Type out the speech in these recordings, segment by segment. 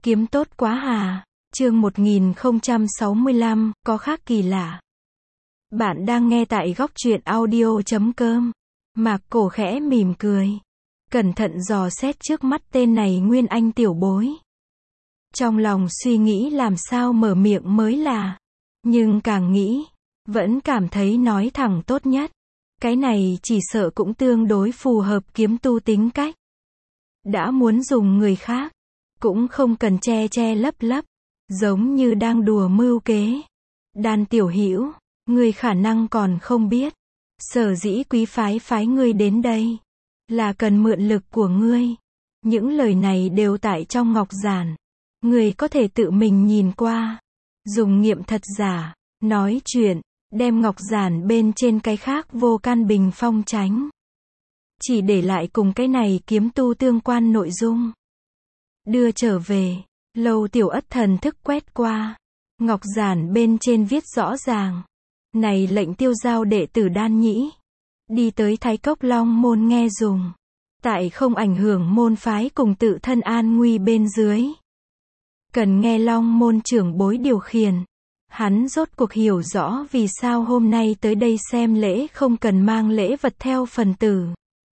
Kiếm tốt quá hà. Chương 1065, có khác kỳ lạ. Bạn đang nghe tại góc truyện audio.com. Mạc Cổ khẽ mỉm cười. Cẩn thận dò xét trước mắt tên này nguyên anh tiểu bối. Trong lòng suy nghĩ làm sao mở miệng mới là. Nhưng càng nghĩ, vẫn cảm thấy nói thẳng tốt nhất. Cái này chỉ sợ cũng tương đối phù hợp kiếm tu tính cách. Đã muốn dùng người khác, cũng không cần che che lấp lấp, giống như đang đùa mưu kế. Đan tiểu hữu, ngươi khả năng còn không biết, sở dĩ quý phái phái ngươi đến đây, là cần mượn lực của ngươi. Những lời này đều tại trong ngọc giản, ngươi có thể tự mình nhìn qua, dùng nghiệm thật giả, nói chuyện, đem ngọc giản bên trên cái khác vô can bình phong tránh. Chỉ để lại cùng cái này kiếm tu tương quan nội dung. Đưa trở về, Lâu Tiểu Ất thần thức quét qua. Ngọc giản bên trên viết rõ ràng. Này lệnh tiêu giao đệ tử Đan Nhĩ. Đi tới Thái Cốc Long môn nghe dùng. Tại không ảnh hưởng môn phái cùng tự thân an nguy bên dưới. Cần nghe Long môn trưởng bối điều khiển. Hắn rốt cuộc hiểu rõ vì sao hôm nay tới đây xem lễ không cần mang lễ vật theo phần tử.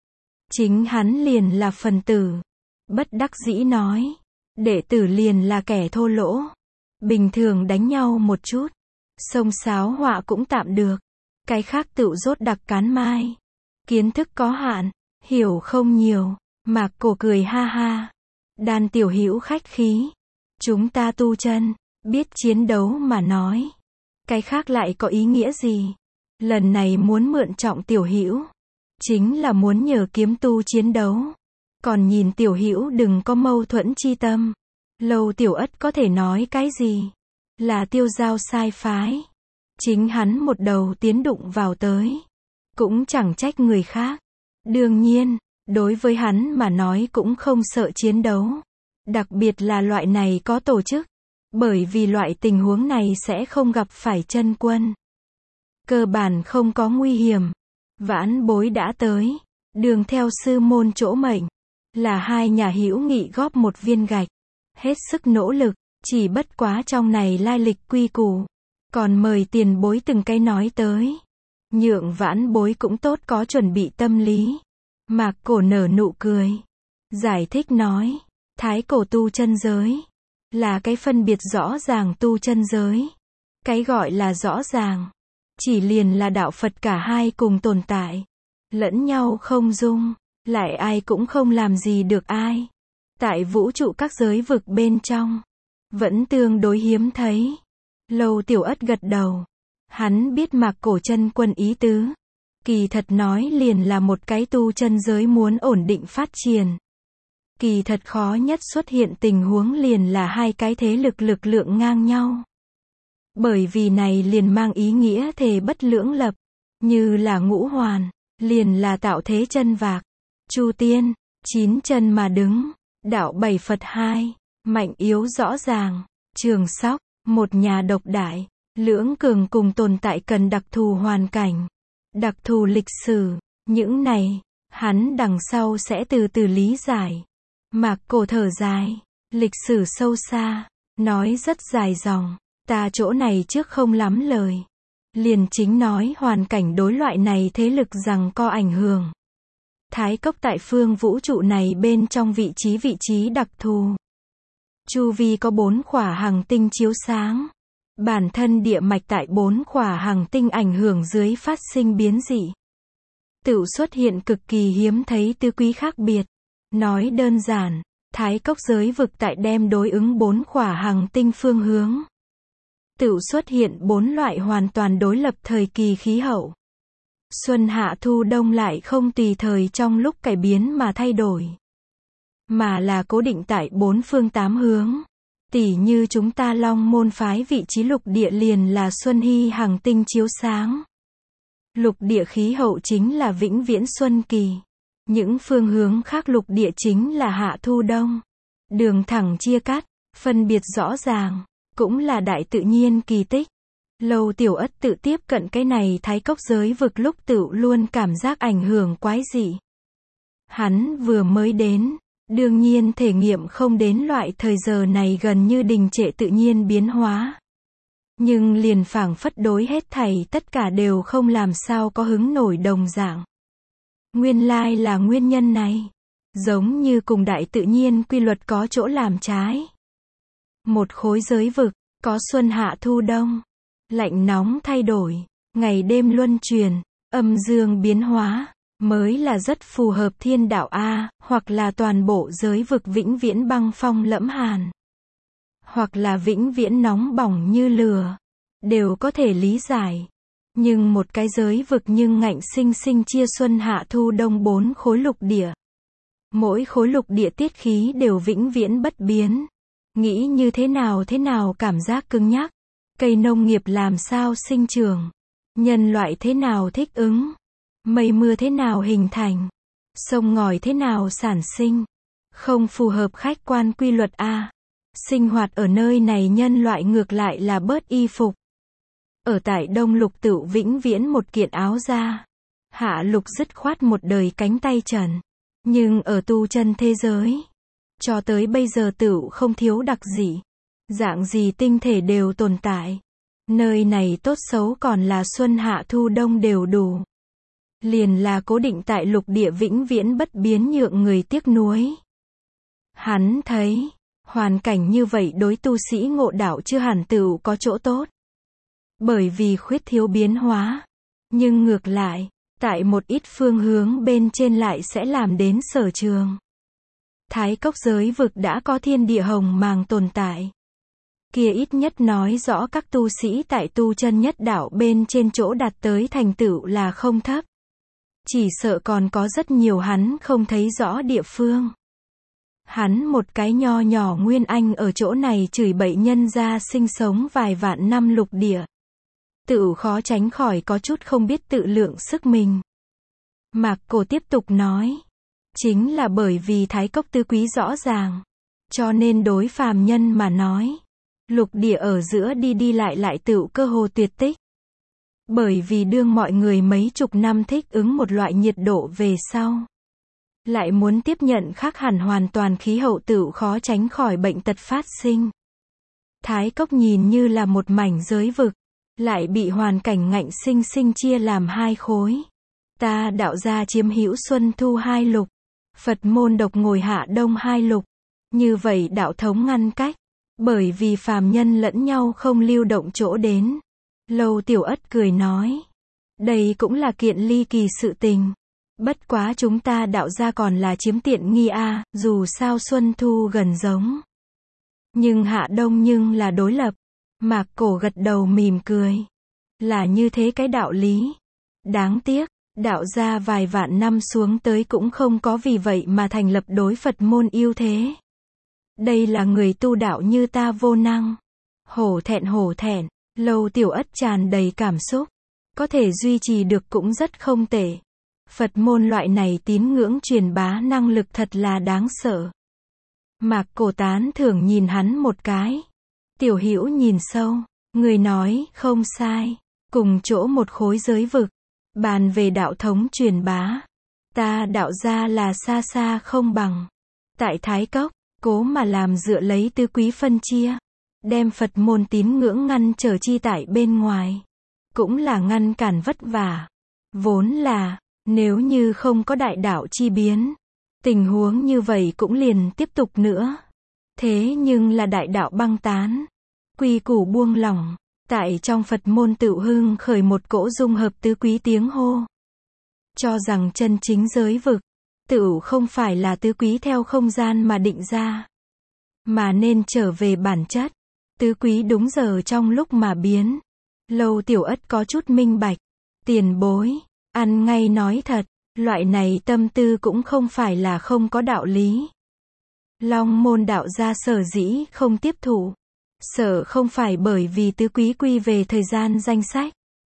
Chính hắn liền là phần tử. Bất đắc dĩ nói. Đệ tử liền là kẻ thô lỗ. Bình thường đánh nhau một chút. Xông xáo họa cũng tạm được. Cái khác tựu rốt đặc cán mai. Kiến thức có hạn. Hiểu không nhiều. Mạc Cổ cười ha ha. Đan tiểu hữu khách khí. Chúng ta tu chân. Biết chiến đấu mà nói. Cái khác lại có ý nghĩa gì? Lần này muốn mượn trọng tiểu hữu. Chính là muốn nhờ kiếm tu chiến đấu. Còn nhìn tiểu hữu đừng có mâu thuẫn chi tâm. Lâu Tiểu Ất có thể nói cái gì? Là tiêu giao sai phái. Chính hắn một đầu tiến đụng vào tới. Cũng chẳng trách người khác. Đương nhiên, đối với hắn mà nói cũng không sợ chiến đấu. Đặc biệt là loại này có tổ chức. Bởi vì loại tình huống này sẽ không gặp phải chân quân. Cơ bản không có nguy hiểm. Vãn bối đã tới. Đường theo sư môn chỗ mệnh. Là hai nhà hữu nghị góp một viên gạch. Hết sức nỗ lực. Chỉ bất quá trong này lai lịch quy củ. Còn mời tiền bối từng cái nói tới. Nhượng vãn bối cũng tốt có chuẩn bị tâm lý. Mạc Cổ nở nụ cười. Giải thích nói. Thái cổ tu chân giới. Là cái phân biệt rõ ràng tu chân giới. Cái gọi là rõ ràng. Chỉ liền là đạo Phật cả hai cùng tồn tại. Lẫn nhau không dung. Lại ai cũng không làm gì được ai. Tại vũ trụ các giới vực bên trong. Vẫn tương đối hiếm thấy. Lâu Tiểu Ất gật đầu. Hắn biết Mạc Cổ chân quân ý tứ. Kỳ thật nói liền là một cái tu chân giới muốn ổn định phát triển. Kỳ thật khó nhất xuất hiện tình huống liền là hai cái thế lực lực lượng ngang nhau. Bởi vì này liền mang ý nghĩa thề bất lưỡng lập. Như là ngũ hoàn. Liền là tạo thế chân vạc. Chu tiên. 9 chân mà đứng. Đạo 7 Phật 2. Mạnh yếu rõ ràng. Trường sóc. Một nhà độc đại. Lưỡng cường cùng tồn tại cần đặc thù hoàn cảnh. Đặc thù lịch sử. Những này. Hắn đằng sau sẽ từ từ lý giải. Mạc Cổ thở dài. Lịch sử sâu xa. Nói rất dài dòng. Ta chỗ này trước không lắm lời. Liền chính nói hoàn cảnh đối loại này thế lực rằng có ảnh hưởng. Thái Cốc tại phương vũ trụ này bên trong vị trí đặc thù. Chu vi có 4 khỏa hành tinh chiếu sáng. Bản thân địa mạch tại 4 khỏa hành tinh ảnh hưởng dưới phát sinh biến dị. Tựu xuất hiện cực kỳ hiếm thấy tứ quý khác biệt. Nói đơn giản, Thái Cốc giới vực tại đem đối ứng 4 khỏa hành tinh phương hướng. Tựu xuất hiện 4 loại hoàn toàn đối lập thời kỳ khí hậu. Xuân hạ thu đông lại không tùy thời trong lúc cải biến mà thay đổi. Mà là cố định tại 4 phương 8 hướng. Tỉ như chúng ta Long môn phái vị trí lục địa liền là Xuân Hy hành tinh chiếu sáng. Lục địa khí hậu chính là vĩnh viễn xuân kỳ. Những phương hướng khác lục địa chính là hạ thu đông. Đường thẳng chia cắt, phân biệt rõ ràng, cũng là đại tự nhiên kỳ tích. Lâu Tiểu Ất tự tiếp cận cái này Thái Cốc giới vực lúc tựu luôn cảm giác ảnh hưởng quái dị. Hắn vừa mới đến, Đương nhiên thể nghiệm không đến loại thời giờ này gần như đình trệ tự nhiên biến hóa. Nhưng liền phảng phất đối hết thảy tất cả đều không làm sao có hứng nổi đồng dạng. Nguyên lai là nguyên nhân này. Giống như cùng đại tự nhiên quy luật có chỗ làm trái. Một khối giới vực, có xuân hạ thu đông, lạnh nóng thay đổi, ngày đêm luân chuyển, âm dương biến hóa, mới là rất phù hợp thiên đạo A, hoặc là toàn bộ giới vực vĩnh viễn băng phong lẫm hàn, hoặc là vĩnh viễn nóng bỏng như lửa, đều có thể lý giải. Nhưng một cái giới vực nhưng ngạnh sinh sinh chia xuân hạ thu đông 4 khối lục địa. Mỗi khối lục địa tiết khí đều vĩnh viễn bất biến. Nghĩ như thế nào cảm giác cứng nhắc. Cây nông nghiệp làm sao sinh trưởng. Nhân loại thế nào thích ứng. Mây mưa thế nào hình thành. Sông ngòi thế nào sản sinh. Không phù hợp khách quan quy luật A. Sinh hoạt ở nơi này nhân loại ngược lại là bớt y phục. Ở tại Đông Lục tựu vĩnh viễn một kiện áo da. Hạ Lục dứt khoát một đời cánh tay trần. Nhưng ở tu chân thế giới, cho tới bây giờ tựu không thiếu đặc dị. Dạng gì tinh thể đều tồn tại. Nơi này tốt xấu còn là xuân hạ thu đông đều đủ. Liền là cố định tại lục địa vĩnh viễn bất biến nhượng người tiếc nuối. Hắn thấy, hoàn cảnh như vậy đối tu sĩ ngộ đạo chưa hẳn tựu có chỗ tốt. Bởi vì khuyết thiếu biến hóa. Nhưng ngược lại, tại một ít phương hướng bên trên lại sẽ làm đến sở trường. Thái Cốc giới vực đã có thiên địa hồng màng tồn tại. Kia ít nhất nói rõ các tu sĩ tại tu chân nhất đạo bên trên chỗ đạt tới thành tựu là không thấp. Chỉ sợ còn có rất nhiều hắn không thấy rõ địa phương. Hắn một cái nho nhỏ nguyên anh ở chỗ này chửi bậy nhân ra sinh sống vài vạn năm lục địa. Tự khó tránh khỏi có chút không biết tự lượng sức mình. Mạc Cổ tiếp tục nói. Chính là bởi vì Thái Cốc tứ quý rõ ràng. Cho nên đối phàm nhân mà nói. Lục địa ở giữa đi lại tựu cơ hồ tuyệt tích. Bởi vì đương mọi người mấy chục năm thích ứng một loại nhiệt độ về sau. Lại muốn tiếp nhận khác hẳn hoàn toàn khí hậu tựu khó tránh khỏi bệnh tật phát sinh. Thái Cốc nhìn như là một mảnh giới vực. Lại bị hoàn cảnh ngạnh sinh sinh chia làm 2 khối. Ta đạo gia chiếm hữu xuân thu 2 lục. Phật môn độc ngồi hạ đông 2 lục. Như vậy đạo thống ngăn cách. Bởi vì phàm nhân lẫn nhau không lưu động chỗ đến. Lâu Tiểu Ất cười nói. Đây cũng là kiện ly kỳ sự tình. Bất quá chúng ta đạo gia còn là chiếm tiện nghi a, dù sao xuân thu gần giống. Nhưng hạ đông nhưng là đối lập. Mạc Cổ gật đầu mỉm cười. Là như thế cái đạo lý. Đáng tiếc, đạo gia vài vạn năm xuống tới cũng không có vì vậy mà thành lập đối Phật môn ưu thế. Đây là người tu đạo như ta vô năng. Hổ thẹn, Lâu Tiểu Ất tràn đầy cảm xúc. Có thể duy trì được cũng rất không tệ. Phật môn loại này tín ngưỡng truyền bá năng lực thật là đáng sợ. Mạc Cổ tán thưởng nhìn hắn một cái. Tiểu Hữu nhìn sâu, người nói không sai, cùng chỗ một khối giới vực, bàn về đạo thống truyền bá, ta đạo gia là xa xa không bằng. Tại Thái Cốc, cố mà làm dựa lấy tứ quý phân chia, đem Phật môn tín ngưỡng ngăn trở chi tại bên ngoài, cũng là ngăn cản vất vả. Vốn là, nếu như không có đại đạo chi biến, tình huống như vậy cũng liền tiếp tục nữa. Thế nhưng là đại đạo băng tán, quy củ buông lỏng, tại trong Phật môn tựu hưng khởi một cỗ dung hợp tứ quý tiếng hô. Cho rằng chân chính giới vực, tựu không phải là tứ quý theo không gian mà định ra, mà nên trở về bản chất. Tứ quý đúng giờ trong lúc mà biến. Lâu Tiểu Ất có chút minh bạch. Tiền bối, ăn ngay nói thật, loại này tâm tư cũng không phải là không có đạo lý. Long môn đạo gia sở dĩ không tiếp thụ, sợ không phải bởi vì tứ quý quy về thời gian danh sách,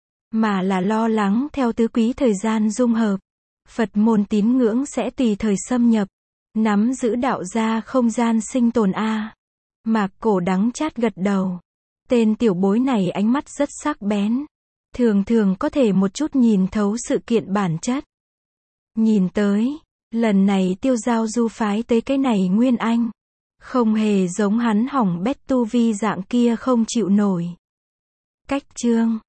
mà là lo lắng theo tứ quý thời gian dung hợp, Phật môn tín ngưỡng sẽ tùy thời xâm nhập, nắm giữ đạo gia không gian sinh tồn a. Mạc Cổ đắng chát gật đầu. Tên tiểu bối này ánh mắt rất sắc bén, thường thường có thể một chút nhìn thấu sự kiện bản chất. Nhìn tới, Lần này Tiêu Giao Du phái tới cái này Nguyên Anh. Không hề giống hắn hỏng bét tu vi dạng kia không chịu nổi. Cách chương